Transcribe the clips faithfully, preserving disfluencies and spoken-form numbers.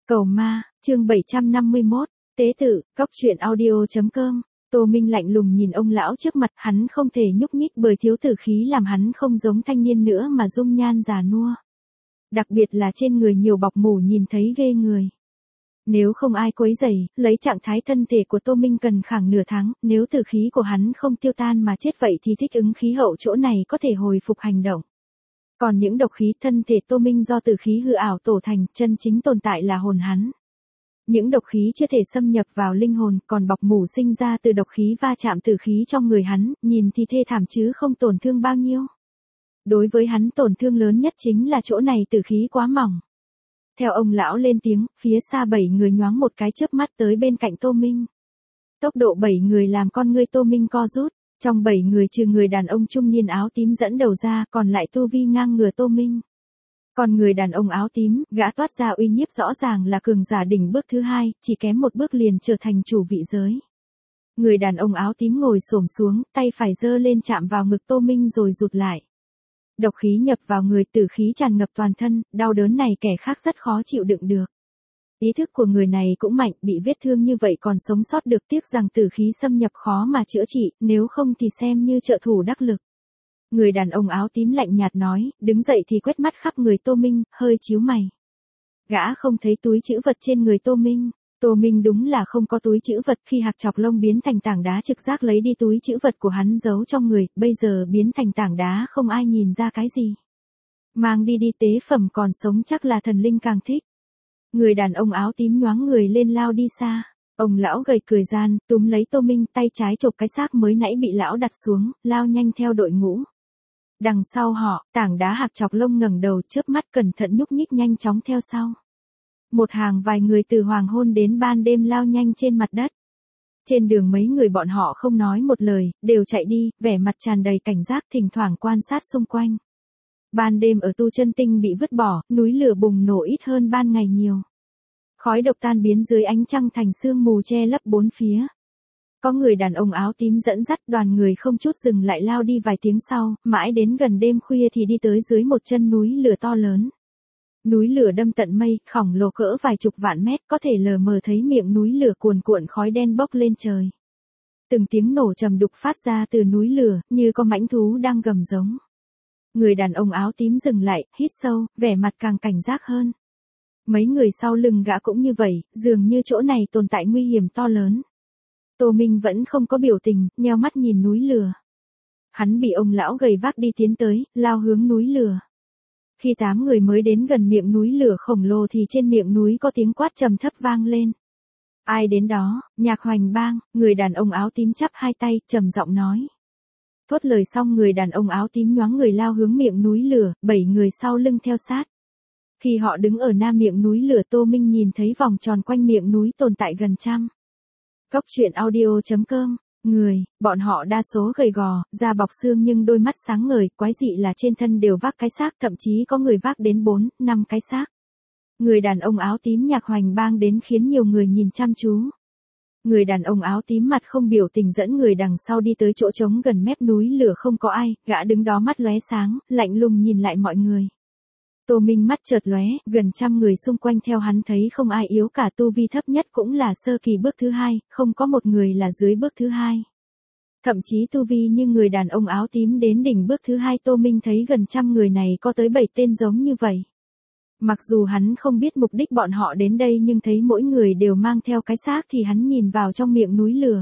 Cầu ma, chương bảy trăm năm mươi mốt, tế tự, cóc truyện audio chấm com. Tô Minh lạnh lùng nhìn ông lão trước mặt, hắn không thể nhúc nhích bởi thiếu tử khí làm hắn không giống thanh niên nữa mà dung nhan già nua. Đặc biệt là trên người nhiều bọc mủ nhìn thấy ghê người. Nếu không ai quấy rầy, lấy trạng thái thân thể của Tô Minh cần khoảng nửa tháng, nếu tử khí của hắn không tiêu tan mà chết vậy thì thích ứng khí hậu chỗ này có thể hồi phục hành động. Còn những độc khí thân thể Tô Minh do tử khí hư ảo tổ thành, chân chính tồn tại là hồn hắn. Những độc khí chưa thể xâm nhập vào linh hồn, còn bọc mủ sinh ra từ độc khí va chạm tử khí trong người hắn, nhìn thì thê thảm chứ không tổn thương bao nhiêu. Đối với hắn tổn thương lớn nhất chính là chỗ này tử khí quá mỏng. Theo ông lão lên tiếng, phía xa bảy người nhoáng một cái chớp mắt tới bên cạnh Tô Minh. Tốc độ bảy người làm con ngươi Tô Minh co rút. Trong bảy người trừ người đàn ông trung niên áo tím dẫn đầu ra, còn lại tu vi ngang ngửa Tô Minh. Còn người đàn ông áo tím, gã toát ra uy nhiếp rõ ràng là cường giả đỉnh bước thứ hai, chỉ kém một bước liền trở thành chủ vị giới. Người đàn ông áo tím ngồi xổm xuống, tay phải giơ lên chạm vào ngực Tô Minh rồi rụt lại. Độc khí nhập vào người, tử khí tràn ngập toàn thân, đau đớn này kẻ khác rất khó chịu đựng được. Ý thức của người này cũng mạnh, bị vết thương như vậy còn sống sót được, tiếc rằng tử khí xâm nhập khó mà chữa trị, nếu không thì xem như trợ thủ đắc lực. Người đàn ông áo tím lạnh nhạt nói, đứng dậy thì quét mắt khắp người Tô Minh, hơi chíu mày. Gã không thấy túi trữ vật trên người Tô Minh. Tô Minh đúng là không có túi trữ vật, khi hạc chọc lông biến thành tảng đá trực giác lấy đi túi trữ vật của hắn giấu trong người, bây giờ biến thành tảng đá không ai nhìn ra cái gì. Mang đi đi tế phẩm, còn sống chắc là thần linh càng thích. Người đàn ông áo tím nhoáng người lên lao đi xa. Ông lão gầy cười gian, túm lấy Tô Minh, tay trái chộp cái xác mới nãy bị lão đặt xuống, lao nhanh theo đội ngũ. Đằng sau họ, tảng đá hạc chọc lông ngẩng đầu chớp mắt cẩn thận nhúc nhích nhanh chóng theo sau. Một hàng vài người từ hoàng hôn đến ban đêm lao nhanh trên mặt đất. Trên đường mấy người bọn họ không nói một lời, đều chạy đi, vẻ mặt tràn đầy cảnh giác, thỉnh thoảng quan sát xung quanh. Ban đêm ở Tu Chân Tinh bị vứt bỏ, núi lửa bùng nổ ít hơn ban ngày nhiều. Khói độc tan biến dưới ánh trăng thành sương mù che lấp bốn phía. Có người đàn ông áo tím dẫn dắt, đoàn người không chút dừng lại lao đi vài tiếng sau, mãi đến gần đêm khuya thì đi tới dưới một chân núi lửa to lớn. Núi lửa đâm tận mây, khổng lồ cỡ vài chục vạn mét, có thể lờ mờ thấy miệng núi lửa cuồn cuộn khói đen bốc lên trời. Từng tiếng nổ trầm đục phát ra từ núi lửa, như có mãnh thú đang gầm giống. Người đàn ông áo tím dừng lại, hít sâu, vẻ mặt càng cảnh giác hơn. Mấy người sau lưng gã cũng như vậy, dường như chỗ này tồn tại nguy hiểm to lớn. Tô Minh vẫn không có biểu tình, nheo mắt nhìn núi lửa. Hắn bị ông lão gầy vác đi tiến tới, lao hướng núi lửa. Khi tám người mới đến gần miệng núi lửa khổng lồ thì trên miệng núi có tiếng quát trầm thấp vang lên. Ai đến đó? Nhạc Hoành Bang, người đàn ông áo tím chắp hai tay, trầm giọng nói. Thốt lời xong người đàn ông áo tím nhoáng người lao hướng miệng núi lửa, bảy người sau lưng theo sát. Khi họ đứng ở nam miệng núi lửa, Tô Minh nhìn thấy vòng tròn quanh miệng núi tồn tại gần trăm. Cóc truyện audio chấm com. Người, bọn họ đa số gầy gò, da bọc xương nhưng đôi mắt sáng ngời, quái dị là trên thân đều vác cái xác, thậm chí có người vác đến bốn, năm cái xác. Người đàn ông áo tím Nhạc Hoành Bang đến khiến nhiều người nhìn chăm chú. Người đàn ông áo tím mặt không biểu tình dẫn người đằng sau đi tới chỗ trống gần mép núi lửa, không có ai, gã đứng đó mắt lóe sáng, lạnh lùng nhìn lại mọi người. Tô Minh mắt chợt lóe, gần trăm người xung quanh theo hắn thấy không ai yếu cả, tu vi thấp nhất cũng là sơ kỳ bước thứ hai, không có một người là dưới bước thứ hai. Thậm chí tu vi như người đàn ông áo tím đến đỉnh bước thứ hai, Tô Minh thấy gần trăm người này có tới bảy tên giống như vậy. Mặc dù hắn không biết mục đích bọn họ đến đây nhưng thấy mỗi người đều mang theo cái xác thì hắn nhìn vào trong miệng núi lửa.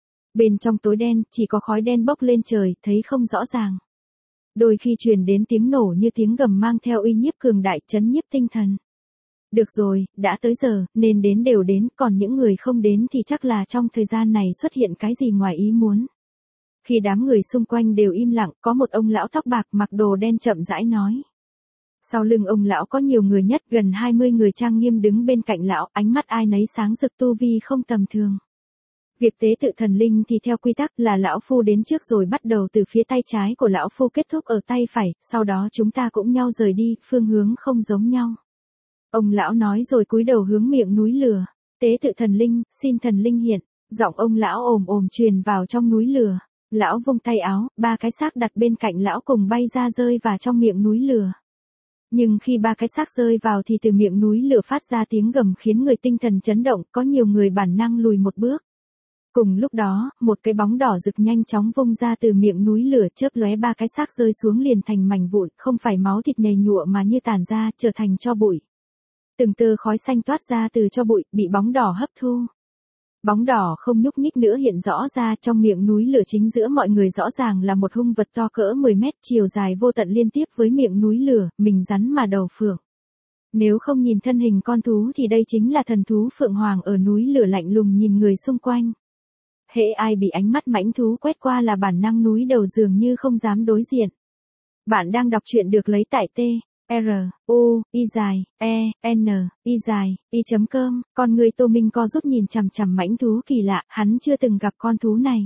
Bên trong tối đen, chỉ có khói đen bốc lên trời, thấy không rõ ràng. Đôi khi truyền đến tiếng nổ như tiếng gầm mang theo uy nhiếp cường đại, chấn nhiếp tinh thần. Được rồi, đã tới giờ, nên đến đều đến, còn những người không đến thì chắc là trong thời gian này xuất hiện cái gì ngoài ý muốn. Khi đám người xung quanh đều im lặng, có một ông lão tóc bạc mặc đồ đen chậm rãi nói. Sau lưng ông lão có nhiều người nhất, gần hai mươi người trang nghiêm đứng bên cạnh lão, ánh mắt ai nấy sáng rực, tu vi không tầm thường. Việc tế tự thần linh thì theo quy tắc là lão phu đến trước rồi bắt đầu từ phía tay trái của lão phu kết thúc ở tay phải, sau đó chúng ta cũng nhau rời đi, phương hướng không giống nhau. Ông lão nói rồi cúi đầu hướng miệng núi lửa. Tế tự thần linh, xin thần linh hiện. Giọng ông lão ồm ồm truyền vào trong núi lửa. Lão vung tay áo, ba cái xác đặt bên cạnh lão cùng bay ra rơi vào trong miệng núi lửa. Nhưng khi ba cái xác rơi vào thì từ miệng núi lửa phát ra tiếng gầm khiến người tinh thần chấn động, có nhiều người bản năng lùi một bước. Cùng lúc đó, một cái bóng đỏ rực nhanh chóng vung ra từ miệng núi lửa, chớp lóe ba cái xác rơi xuống liền thành mảnh vụn, không phải máu thịt nhầy nhụa mà như tàn ra, trở thành tro bụi. Từng tơ khói xanh toát ra từ tro bụi, bị bóng đỏ hấp thu. Bóng đỏ không nhúc nhích nữa hiện rõ ra, trong miệng núi lửa chính giữa mọi người rõ ràng là một hung vật to cỡ mười mét, chiều dài vô tận liên tiếp với miệng núi lửa, mình rắn mà đầu phượng. Nếu không nhìn thân hình con thú thì đây chính là thần thú Phượng Hoàng ở núi lửa, lạnh lùng nhìn người xung quanh. Hễ ai bị ánh mắt mãnh thú quét qua là bản năng núi đầu dường như không dám đối diện. Bạn đang đọc truyện được lấy tại T, R, U, Y dài, E, N, Y dài, Y chấm com, con người Tô Minh co rút nhìn chằm chằm mãnh thú kỳ lạ, hắn chưa từng gặp con thú này.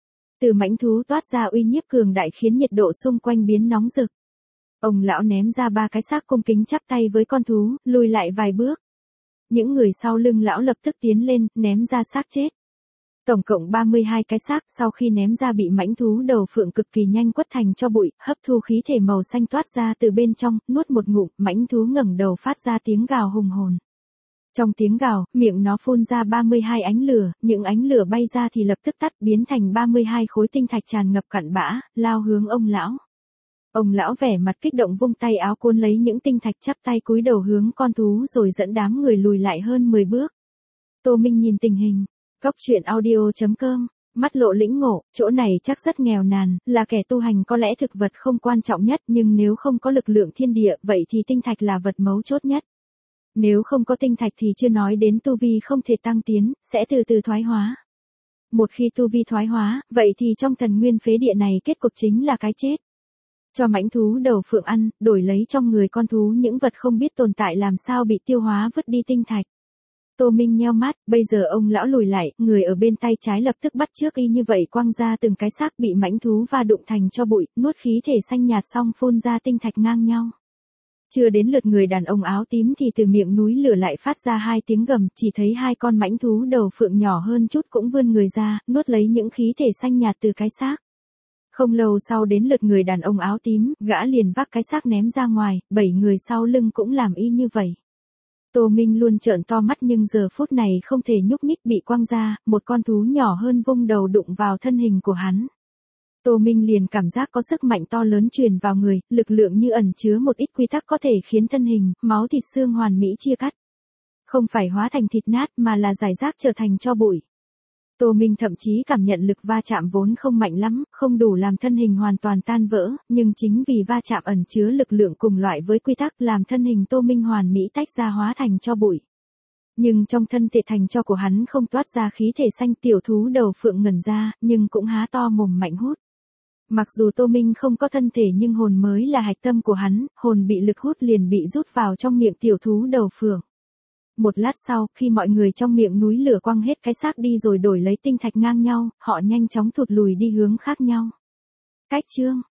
Từ mãnh thú toát ra uy nhiếp cường đại khiến nhiệt độ xung quanh biến nóng rực. Ông lão ném ra ba cái xác cung kính chắp tay với con thú, lùi lại vài bước. Những người sau lưng lão lập tức tiến lên, ném ra xác chết. Tổng cộng ba mươi hai cái xác, sau khi ném ra bị mãnh thú đầu phượng cực kỳ nhanh quất thành cho bụi, hấp thu khí thể màu xanh toát ra từ bên trong, nuốt một ngụm, mãnh thú ngẩng đầu phát ra tiếng gào hùng hồn. Trong tiếng gào, miệng nó phun ra ba mươi hai ánh lửa, những ánh lửa bay ra thì lập tức tắt, biến thành ba mươi hai khối tinh thạch tràn ngập cặn bã, lao hướng ông lão. Ông lão vẻ mặt kích động vung tay áo cuốn lấy những tinh thạch, chắp tay cúi đầu hướng con thú rồi dẫn đám người lùi lại hơn mười bước. Tô Minh nhìn tình hình. Góc truyện audio chấm com, mắt lộ lĩnh ngộ, chỗ này chắc rất nghèo nàn, là kẻ tu hành có lẽ thực vật không quan trọng nhất, nhưng nếu không có lực lượng thiên địa, vậy thì tinh thạch là vật mấu chốt nhất. Nếu không có tinh thạch thì chưa nói đến tu vi không thể tăng tiến, sẽ từ từ thoái hóa. Một khi tu vi thoái hóa, vậy thì trong thần nguyên phế địa này kết cục chính là cái chết. Cho mãnh thú đầu phượng ăn, đổi lấy trong người con thú những vật không biết tồn tại làm sao bị tiêu hóa vứt đi tinh thạch. Tô Minh nheo mắt, bây giờ ông lão lùi lại, người ở bên tay trái lập tức bắt chước y như vậy quăng ra từng cái xác bị mãnh thú va đụng thành cho bụi, nuốt khí thể xanh nhạt xong phun ra tinh thạch ngang nhau. Chưa đến lượt người đàn ông áo tím thì từ miệng núi lửa lại phát ra hai tiếng gầm, chỉ thấy hai con mãnh thú đầu phượng nhỏ hơn chút cũng vươn người ra, nuốt lấy những khí thể xanh nhạt từ cái xác. Không lâu sau đến lượt người đàn ông áo tím, gã liền vác cái xác ném ra ngoài, bảy người sau lưng cũng làm y như vậy. Tô Minh luôn trợn to mắt nhưng giờ phút này không thể nhúc nhích, bị quăng ra, một con thú nhỏ hơn vung đầu đụng vào thân hình của hắn. Tô Minh liền cảm giác có sức mạnh to lớn truyền vào người, lực lượng như ẩn chứa một ít quy tắc có thể khiến thân hình, máu thịt xương hoàn mỹ chia cắt. Không phải hóa thành thịt nát mà là giải rác trở thành tro bụi. Tô Minh thậm chí cảm nhận lực va chạm vốn không mạnh lắm, không đủ làm thân hình hoàn toàn tan vỡ, nhưng chính vì va chạm ẩn chứa lực lượng cùng loại với quy tắc làm thân hình Tô Minh hoàn mỹ tách ra hóa thành tro bụi. Nhưng trong thân thể thành tro của hắn không toát ra khí thể xanh, tiểu thú đầu phượng ngẩn ra, nhưng cũng há to mồm mạnh hút. Mặc dù Tô Minh không có thân thể nhưng hồn mới là hạch tâm của hắn, hồn bị lực hút liền bị rút vào trong miệng tiểu thú đầu phượng. Một lát sau, khi mọi người trong miệng núi lửa quăng hết cái xác đi rồi đổi lấy tinh thạch ngang nhau, họ nhanh chóng thụt lùi đi hướng khác nhau. Cách chương